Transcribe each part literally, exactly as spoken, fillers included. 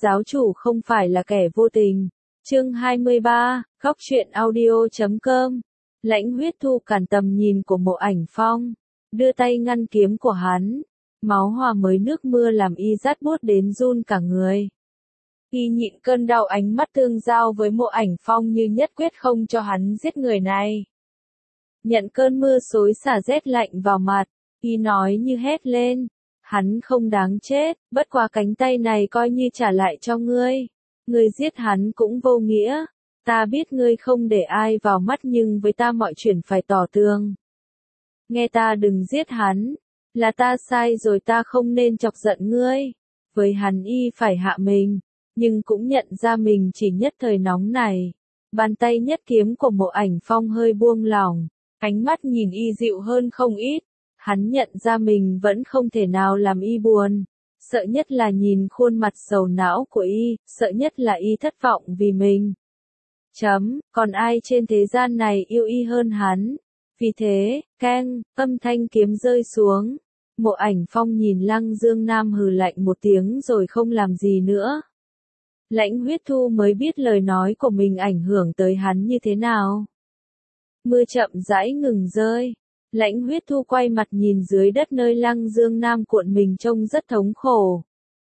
giáo chủ không phải là kẻ vô tình. Chương hai mươi ba, Góc truyện audio chấm com. Lãnh Huyết Thu cản tầm nhìn của Mộ Ảnh Phong, đưa tay ngăn kiếm của hắn. Máu hòa mới nước mưa làm y rát buốt đến run cả người. Y nhịn cơn đau, ánh mắt tương giao với Mộ Ảnh Phong như nhất quyết không cho hắn giết người này. Nhận cơn mưa xối xả rét lạnh vào mặt, y nói như hét lên. Hắn không đáng chết, bất quá cánh tay này coi như trả lại cho ngươi. Ngươi giết hắn cũng vô nghĩa. Ta biết ngươi không để ai vào mắt nhưng với ta mọi chuyện phải tỏ tường. Nghe ta, đừng giết hắn. Là ta sai rồi, ta không nên chọc giận ngươi. Với hắn y phải hạ mình, nhưng cũng nhận ra mình chỉ nhất thời nóng này. Bàn tay nhất kiếm của Mộ Ảnh Phong hơi buông lỏng, ánh mắt nhìn y dịu hơn không ít. Hắn nhận ra mình vẫn không thể nào làm y buồn. Sợ nhất là nhìn khuôn mặt sầu não của y, sợ nhất là y thất vọng vì mình. Chấm, còn ai trên thế gian này yêu y hơn hắn? Vì thế, keng, âm thanh kiếm rơi xuống. Mộ Ảnh Phong nhìn Lăng Dương Nam hừ lạnh một tiếng rồi không làm gì nữa. Lãnh Huyết Thu mới biết lời nói của mình ảnh hưởng tới hắn như thế nào. Mưa chậm rãi ngừng rơi. Lãnh Huyết Thu quay mặt nhìn dưới đất nơi Lăng Dương Nam cuộn mình trông rất thống khổ.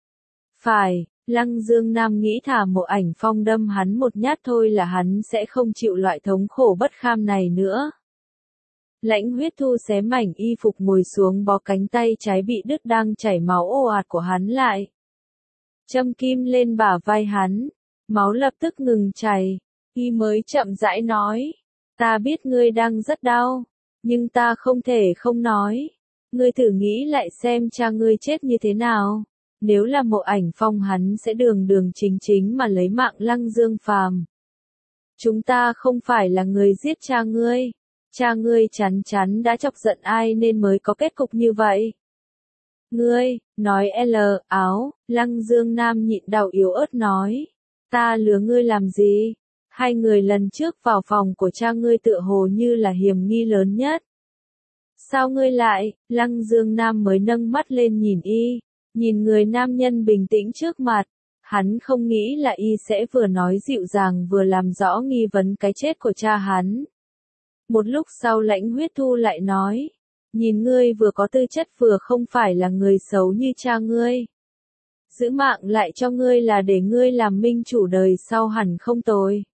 Phải, Lăng Dương Nam nghĩ thả Mộ Ảnh Phong đâm hắn một nhát thôi là hắn sẽ không chịu loại thống khổ bất kham này nữa. Lãnh Huyết Thu xé mảnh y phục ngồi xuống, bó cánh tay trái bị đứt đang chảy máu ồ ạt của hắn lại. Châm kim lên bả vai hắn, máu lập tức ngừng chảy, y mới chậm rãi nói, ta biết ngươi đang rất đau. Nhưng ta không thể không nói. Ngươi thử nghĩ lại xem cha ngươi chết như thế nào. Nếu là Mộ Ảnh Phong hắn sẽ đường đường chính chính mà lấy mạng Lăng Dương Phàm. Chúng ta không phải là người giết cha ngươi. Cha ngươi chắn chắn đã chọc giận ai nên mới có kết cục như vậy. Ngươi, nói L, áo, Lăng Dương Nam nhịn đau yếu ớt nói. Ta lừa ngươi làm gì? Hai người lần trước vào phòng của cha ngươi tựa hồ như là hiểm nghi lớn nhất. Sao ngươi lại? Lăng Dương Nam mới nâng mắt lên nhìn y, nhìn người nam nhân bình tĩnh trước mặt. Hắn không nghĩ là y sẽ vừa nói dịu dàng vừa làm rõ nghi vấn cái chết của cha hắn. Một lúc sau Lãnh Huyết Thu lại nói, nhìn ngươi vừa có tư chất vừa không phải là người xấu như cha ngươi. Giữ mạng lại cho ngươi là để ngươi làm minh chủ đời sau hẳn không tồi.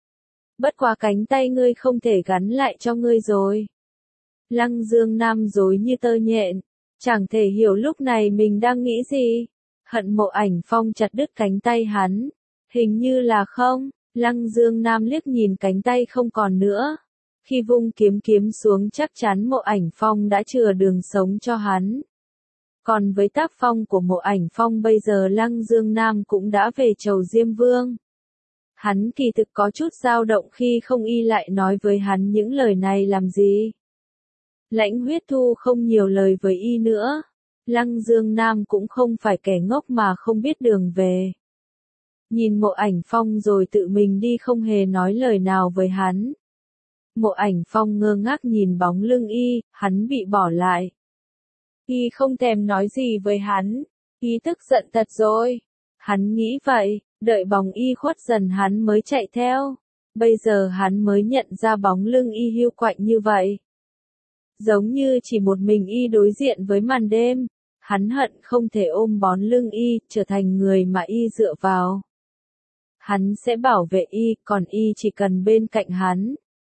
Bất quá cánh tay ngươi không thể gắn lại cho ngươi rồi. Lăng Dương Nam rối như tơ nhện, chẳng thể hiểu lúc này mình đang nghĩ gì. Hận Mộ Ảnh Phong chặt đứt cánh tay hắn. Hình như là không. Lăng Dương Nam liếc nhìn cánh tay không còn nữa. Khi vung kiếm kiếm xuống chắc chắn Mộ Ảnh Phong đã chừa đường sống cho hắn. Còn với tác phong của Mộ Ảnh Phong bây giờ Lăng Dương Nam cũng đã về chầu Diêm Vương. Hắn kỳ thực có chút dao động khi không y lại nói với hắn những lời này làm gì. Lãnh Huyết Thu không nhiều lời với y nữa. Lăng Dương Nam cũng không phải kẻ ngốc mà không biết đường về. Nhìn Mộ Ảnh Phong rồi tự mình đi không hề nói lời nào với hắn. Mộ Ảnh Phong ngơ ngác nhìn bóng lưng y, hắn bị bỏ lại. Y không thèm nói gì với hắn. Y tức giận thật rồi. Hắn nghĩ vậy. Đợi bóng y khuất dần hắn mới chạy theo. Bây giờ hắn mới nhận ra bóng lưng y hiu quạnh như vậy. Giống như chỉ một mình y đối diện với màn đêm. Hắn hận không thể ôm bón lưng y, trở thành người mà y dựa vào. Hắn sẽ bảo vệ y, còn y chỉ cần bên cạnh hắn.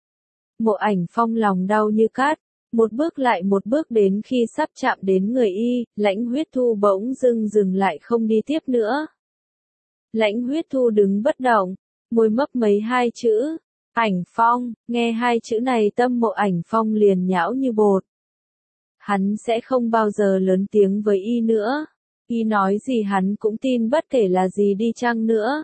Mộ Ảnh Phong lòng đau như cát. Một bước lại một bước đến khi sắp chạm đến người y, Lãnh Huyết Thu bỗng dưng dừng lại không đi tiếp nữa. Lãnh Huyết Thu đứng bất động, môi mấp mấy hai chữ, Ảnh Phong, nghe hai chữ này tâm Mộ Ảnh Phong liền nhão như bột. Hắn sẽ không bao giờ lớn tiếng với y nữa, y nói gì hắn cũng tin bất kể là gì đi chăng nữa.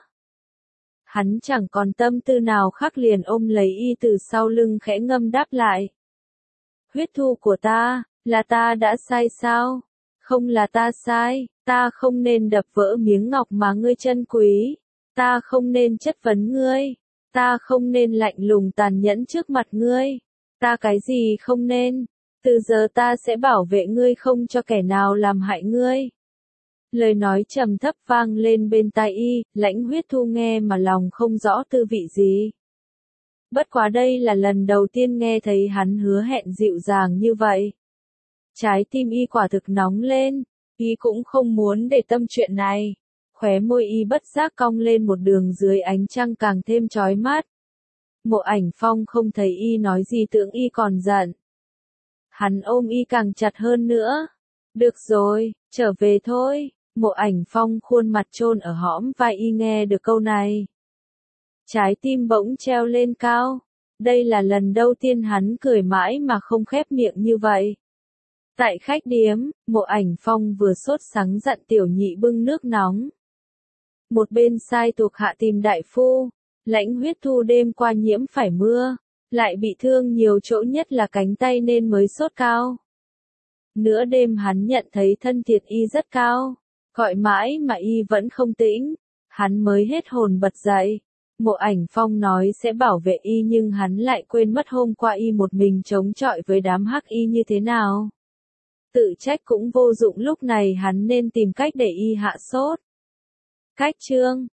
Hắn chẳng còn tâm tư nào khác liền ôm lấy y từ sau lưng khẽ ngâm đáp lại. Huyết Thu của ta, là ta đã sai sao? Không là ta sai, ta không nên đập vỡ miếng ngọc mà ngươi trân quý, ta không nên chất vấn ngươi, ta không nên lạnh lùng tàn nhẫn trước mặt ngươi, ta cái gì không nên, từ giờ ta sẽ bảo vệ ngươi không cho kẻ nào làm hại ngươi. Lời nói trầm thấp vang lên bên tai y, Lãnh Huyết Thu nghe mà lòng không rõ tư vị gì. Bất quá đây là lần đầu tiên nghe thấy hắn hứa hẹn dịu dàng như vậy. Trái tim y quả thực nóng lên, y cũng không muốn để tâm chuyện này. Khóe môi y bất giác cong lên một đường dưới ánh trăng càng thêm chói mắt. Mộ Ảnh Phong không thấy y nói gì tưởng y còn giận. Hắn ôm y càng chặt hơn nữa. Được rồi, trở về thôi. Mộ Ảnh Phong khuôn mặt chôn ở hõm vai y nghe được câu này. Trái tim bỗng treo lên cao. Đây là lần đầu tiên hắn cười mãi mà không khép miệng như vậy. Tại khách điếm, Mộ Ảnh Phong vừa sốt sắng dặn tiểu nhị bưng nước nóng. Một bên sai thuộc hạ tìm đại phu. Lãnh Huyết Thu đêm qua nhiễm phải mưa, lại bị thương nhiều chỗ nhất là cánh tay nên mới sốt cao. Nửa đêm hắn nhận thấy thân thiệt y rất cao, gọi mãi mà y vẫn không tĩnh, hắn mới hết hồn bật dậy. Mộ Ảnh Phong nói sẽ bảo vệ y nhưng hắn lại quên mất hôm qua y một mình chống chọi với đám hắc y như thế nào. Tự trách cũng vô dụng, lúc này hắn nên tìm cách để y hạ sốt. Cách chương